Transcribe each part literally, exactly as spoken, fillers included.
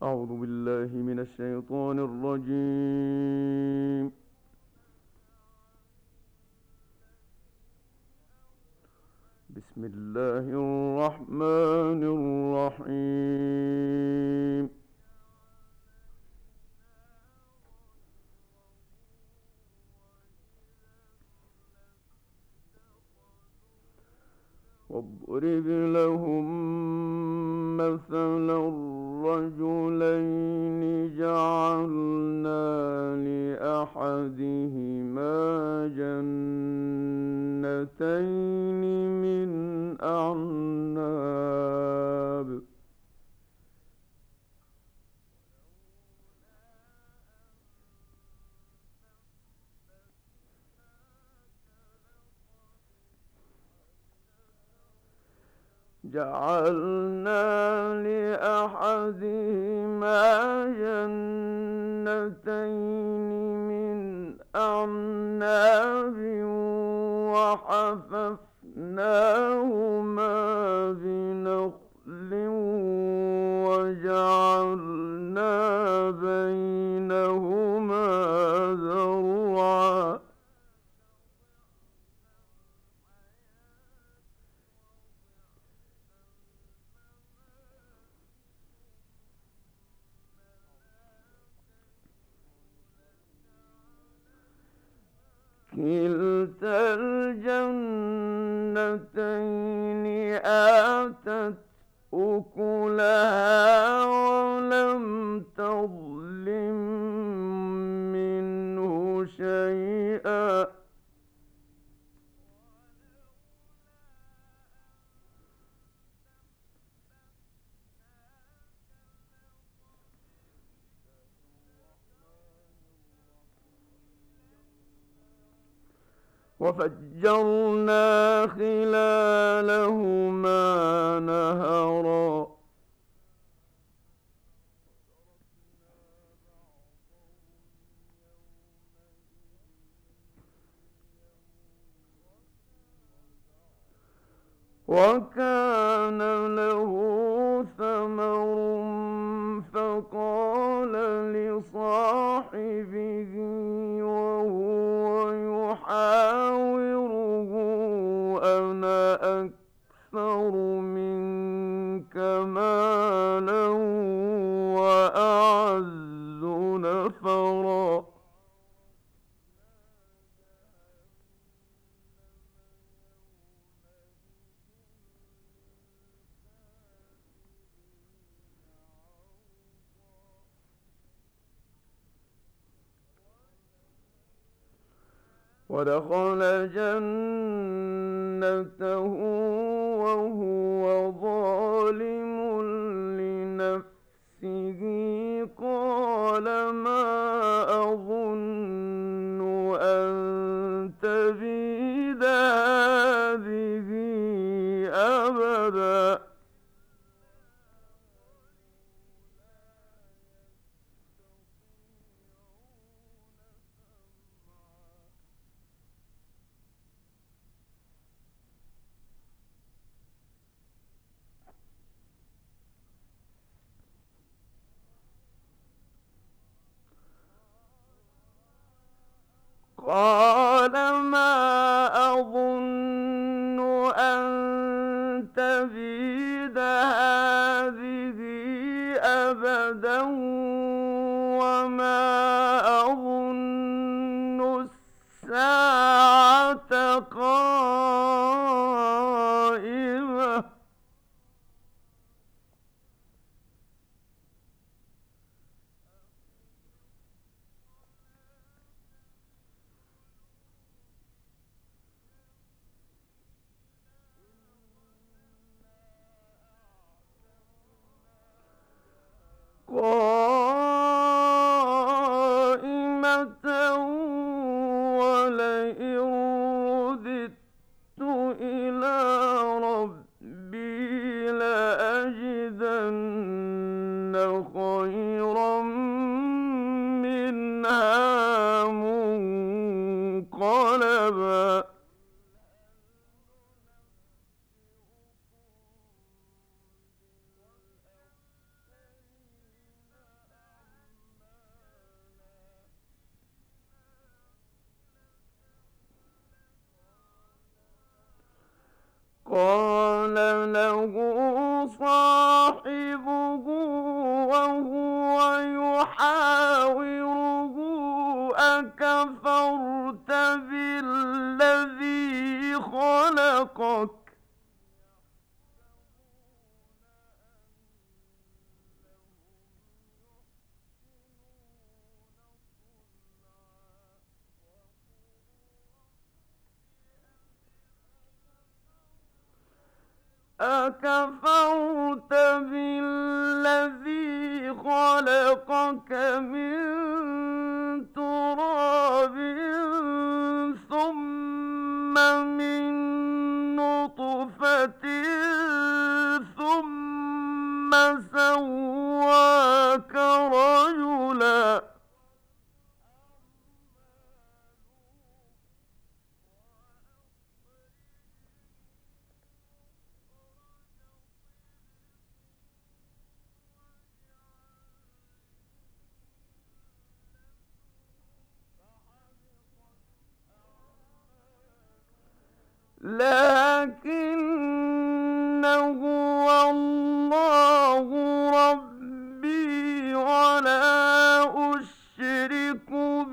أعوذ بالله من الشيطان الرجيم. بسم الله الرحمن الرحيم. واضرب لهم مثلا الرجلين جعلنا لأحدهما جنتين من أعناب جعلنا لأحدهما جنتين من أعناب وحففناهما بنخل وجعلنا بينهما زرعا كلتا الجنتين آتت أكلها ولم تظلم منه شيئا وفجرنا خلالهما نهرا وكان له ثمر فقال لصاحبه وهو يحاوره أنا أكثر منك مالا وأعز نفرا ودخل جنته وهو ظالم لنفسه قال ما أظن أن تبيد هذه أبدا قال ما أظن أن تبيد هذه أبدا وما أظن الساعة قائمة قال له صاحبه وهو يحاوره أكفرت بالذي خلقك أكفرت بالذي خلقك من تراب ثم من نطفة ثم سواك رجلا لكنه والله ربي ولا أشرك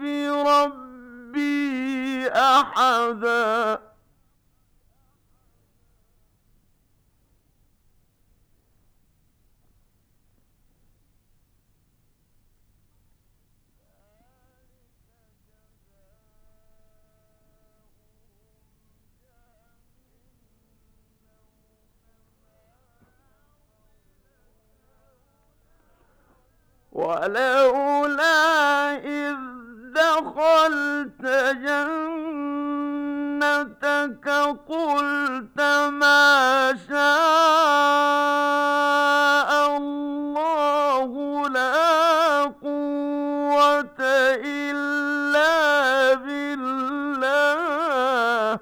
بربي أحدا ولولا إذ دخلت جنتك قلت ما شاء الله لا قوة إلا بالله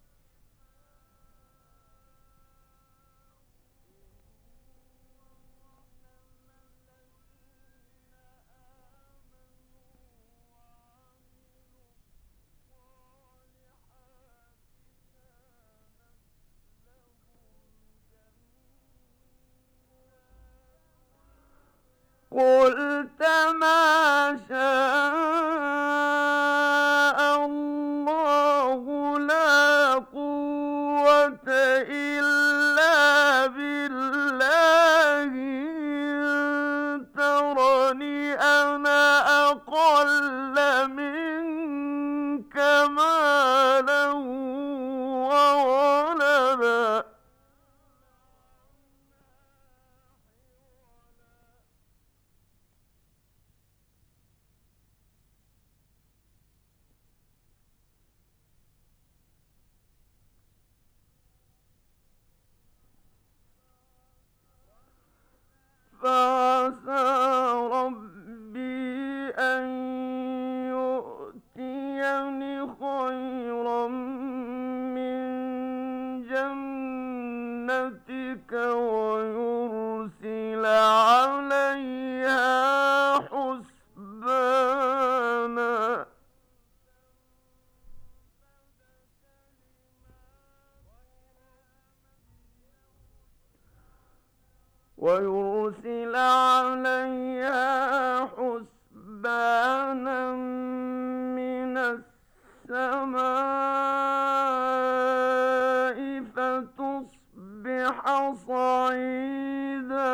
قلت ما شاء الله لا قوة إلا بالله إن ترني أنا أقل منك مالا وولدا فعسى ربي أن يؤتيني خيرا من جنتك ويرسل عليها حسبانا ويرسل عليها حسبانا من السماء فتصبح صعيدا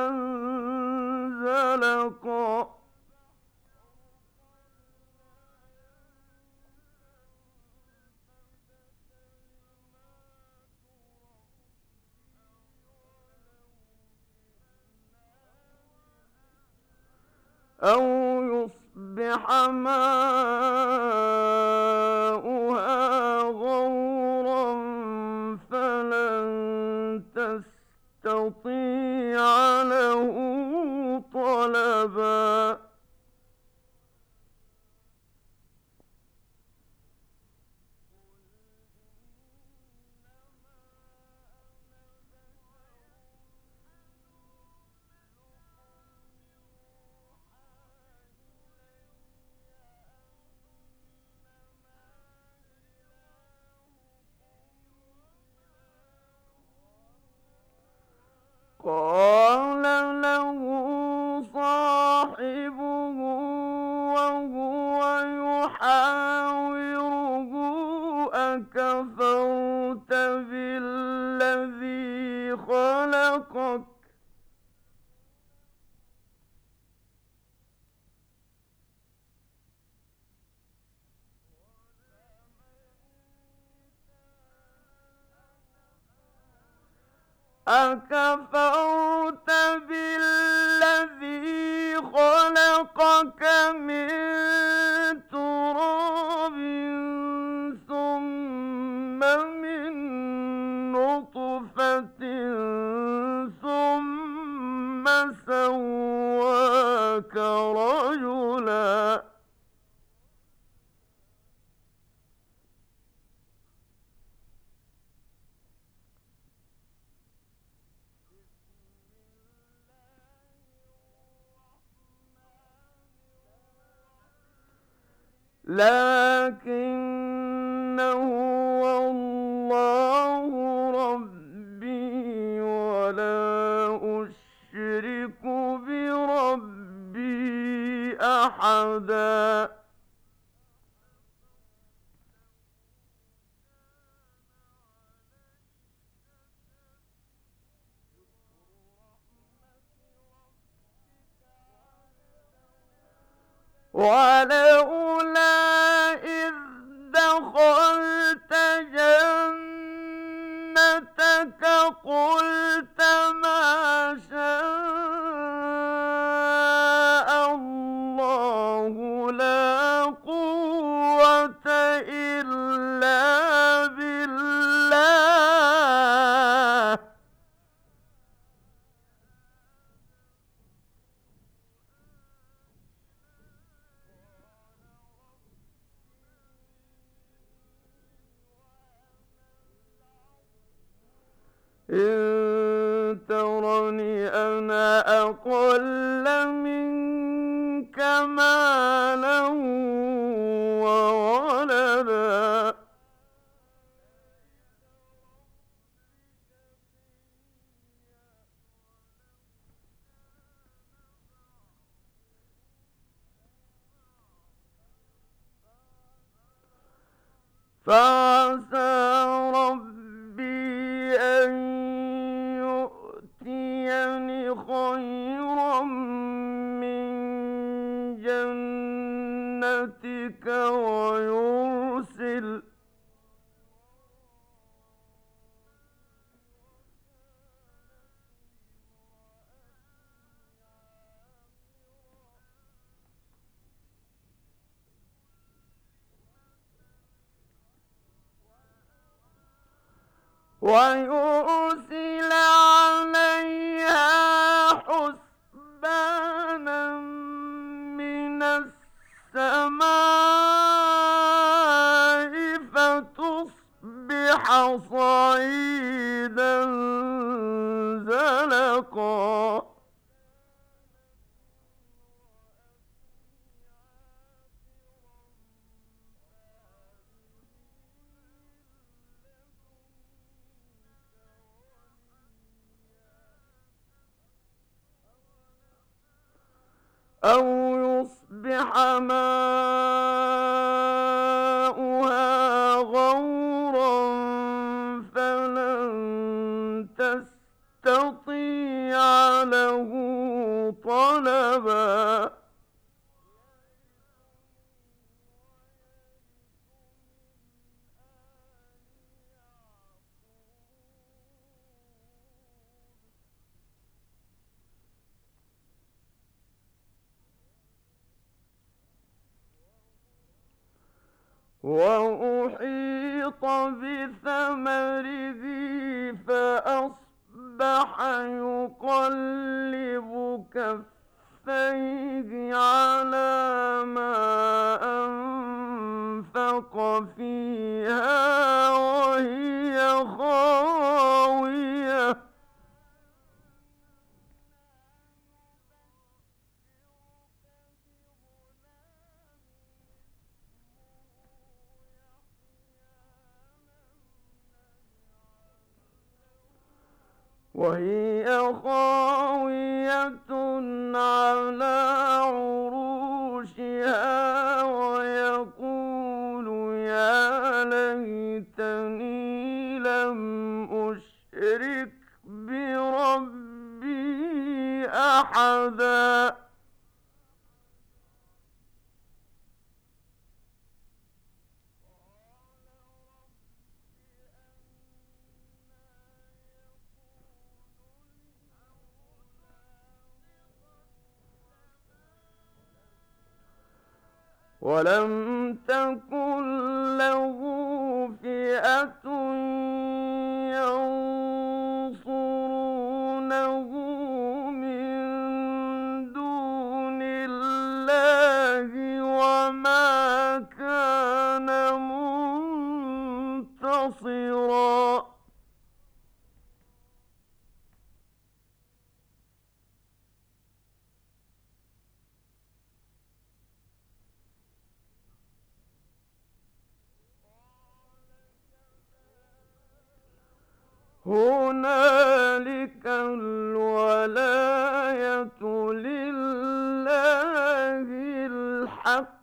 زلقا أو يصبح ماؤها غورا فلن تستطيع له طلبا قال له صاحبه وهو يحاوره أكفرت بالذي خلقك أكفرت بالذي خلقك من تراب ثم من نطفة ثم سواك رجلا لكن هو الله ربي ولا أشرك بربي أحدا ولولا إذ دخلت جنتك قلت ما شاء الله لا قوة إلا بالله إن ترني أنا أقل منك مالا وولدا فعسى ربي أن يؤتيني خيرا من جنتك ويرسل ويرسل عليها حسبانا من السماء فتصبح صعيدا زلقا أو يصبح ماؤها غورا فلن تستطيع له طلبا وأحيط بثمره فأصبح يقلب كفيه على ما أنفق فيها وهي خاوية وهي خاوية على عروشها ويقول يا ليتني لم أشرك بربي أحدا. ولم تكن له فئة ينصرونه من دون الله وما كان منتصرا. هنالك الولاية لله الحق.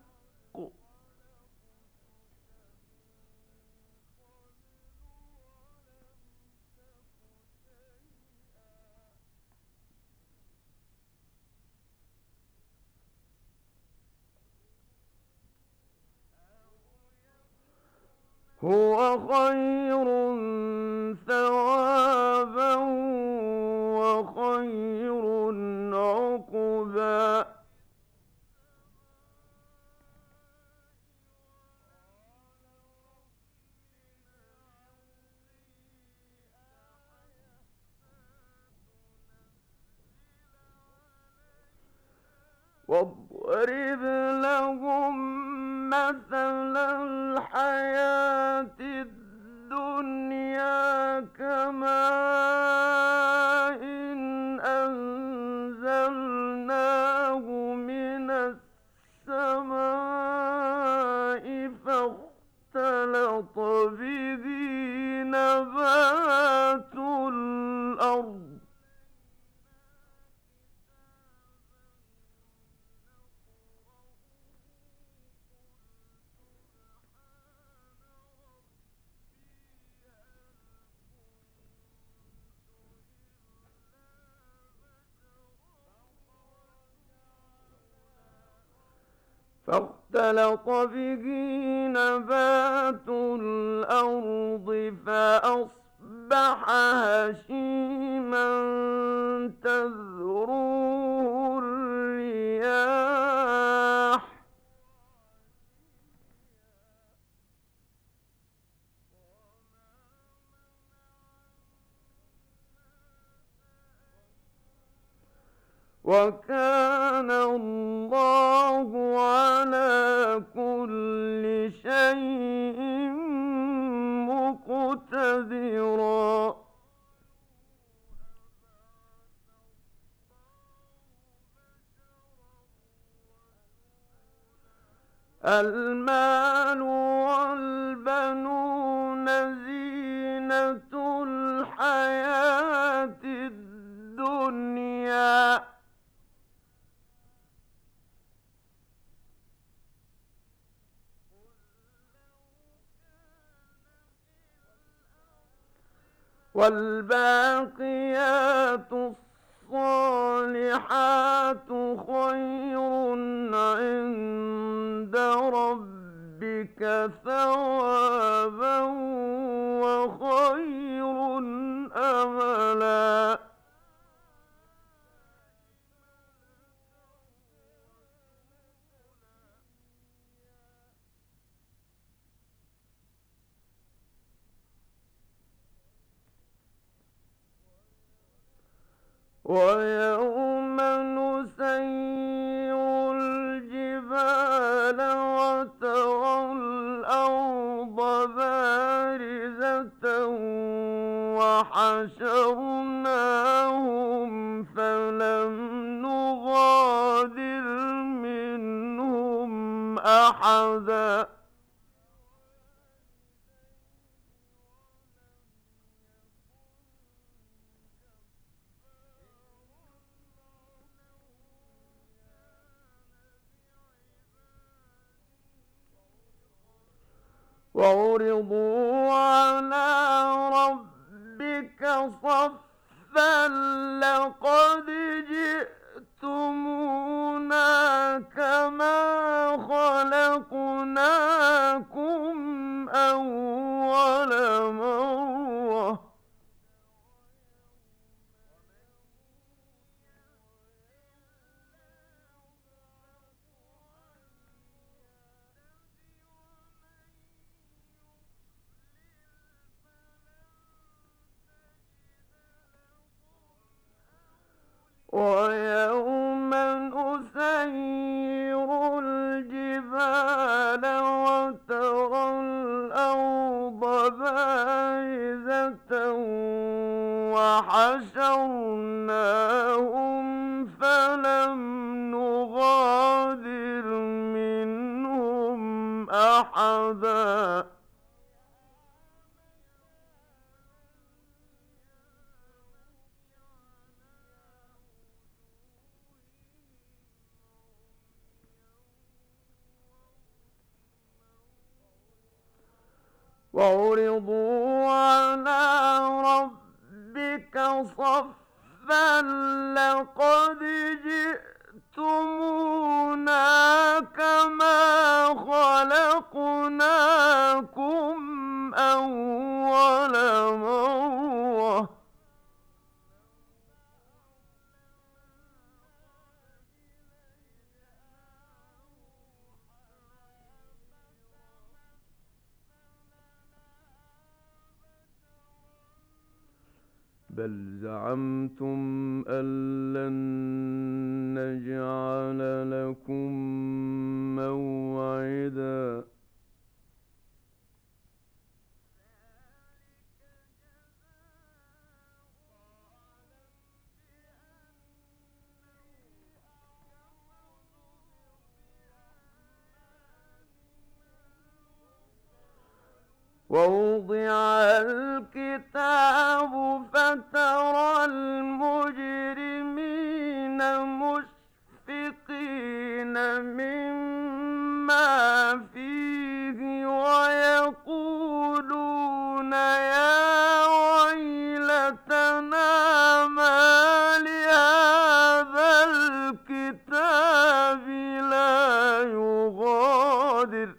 هو خير ثوابا وخير عقبا. واضرب لهم مثل الحياة الدنيا كماء إن أنزلناه من السماء فاختلط به نبات الأرض فاختلط به نبات الأرض فأصبح هشيما تذروه الرياح وكان الله على كل شيء مقتدرا. المال والبنون زينة الحياة الدنيا والباقيات الصالحات خير عند ربك ثوابا وخير أملا. ويوم نسير الجبال وترى الأرض بارزة وحشرناهم فلم نغادر منهم أحدا. وعرضوا على ربك صفا لقد جئتمونا كما خلقناكم أول مرة ويوم نسير الجبال وترى الأرض بارزة وحشرناهم فلم نغادر منهم أحدا وعرضوا على ربك صفا لقد جئتمونا كما خلقناكم أول مرة بل زعمتم أن لن نجعل لكم موعدا ووضع الكتاب فترى المجرمين مشفقين مما فيه ويقولون يا ويلتنا ما لهذا الكتاب لا يغادر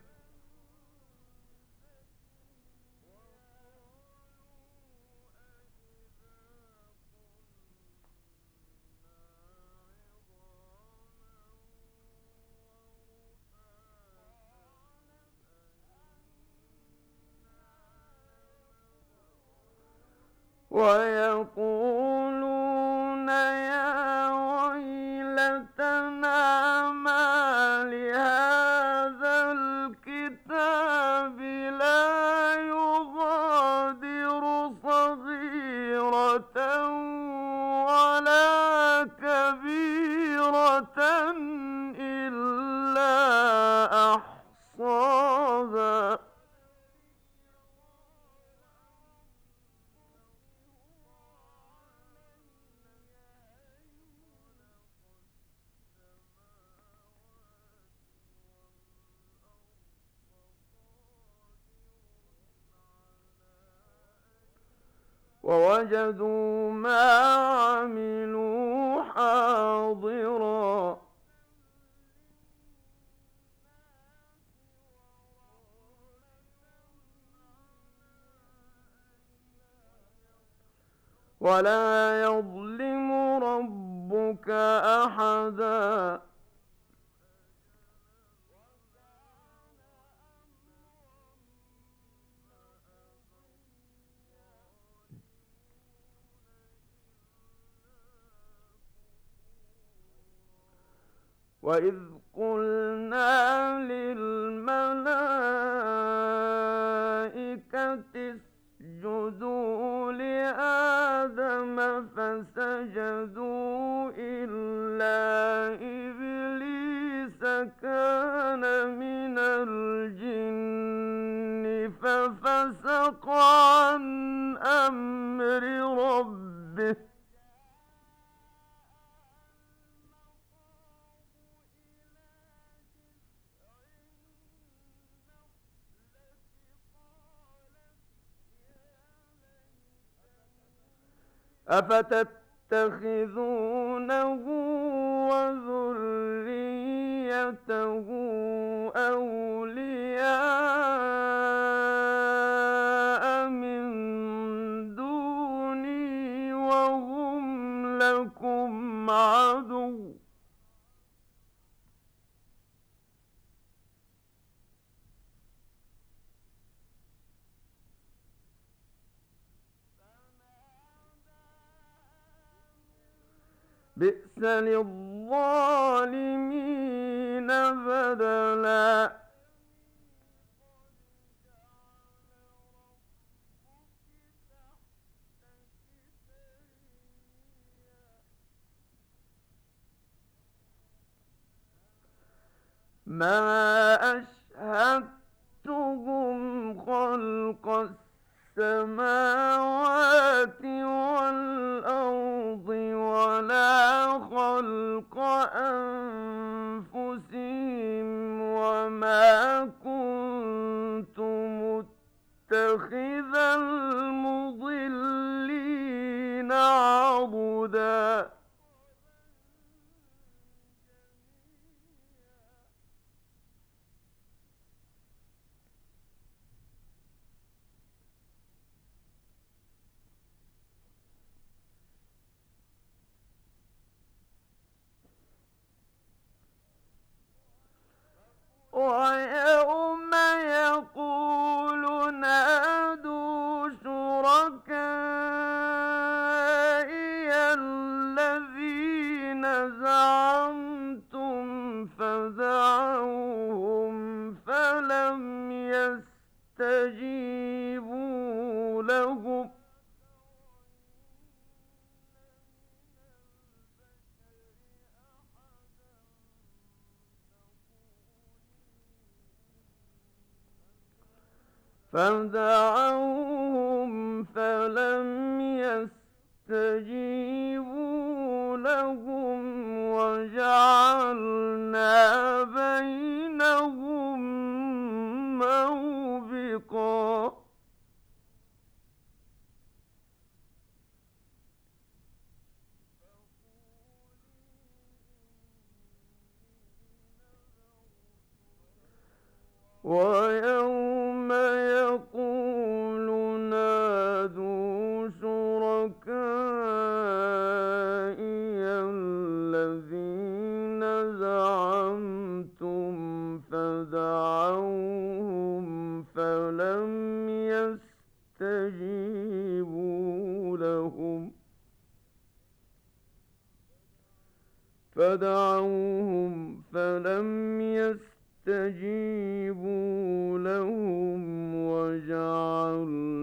ويقولون يا ويلتنا ما لهذا الكتاب لا يغادر صغيرة ولا كبيرة إلا أحصاها ووجدوا ما عملوا حاضرا ولا يظلم ربك أحدا وإذ قلنا للملائكة اسجدوا لآدم فسجدوا إلا إبليس كان من الجن ففسق عن أمر ربه أفتتخذونه وذريته أولياء من دوني وهم لكم عدو. بئس للظالمين بدلا. ما أشهدتهم خلق السماوات والأرض ولا خلق أنفسهم وما كنت متخذ المضلين عضدا. ويوم يقول نادوا شركائي الذين زعمتم فدعوهم فلم يستجيبوا لهم فدعوهم فلم يستجيبوا لهم وجعلنا بينهم موبقا. ويوم يقول نادوا شركائي الذين زعمتم فدعوهم فلم يستجيبوا لهم فدعوهم فلم يستجيبوا لهم وجعلنا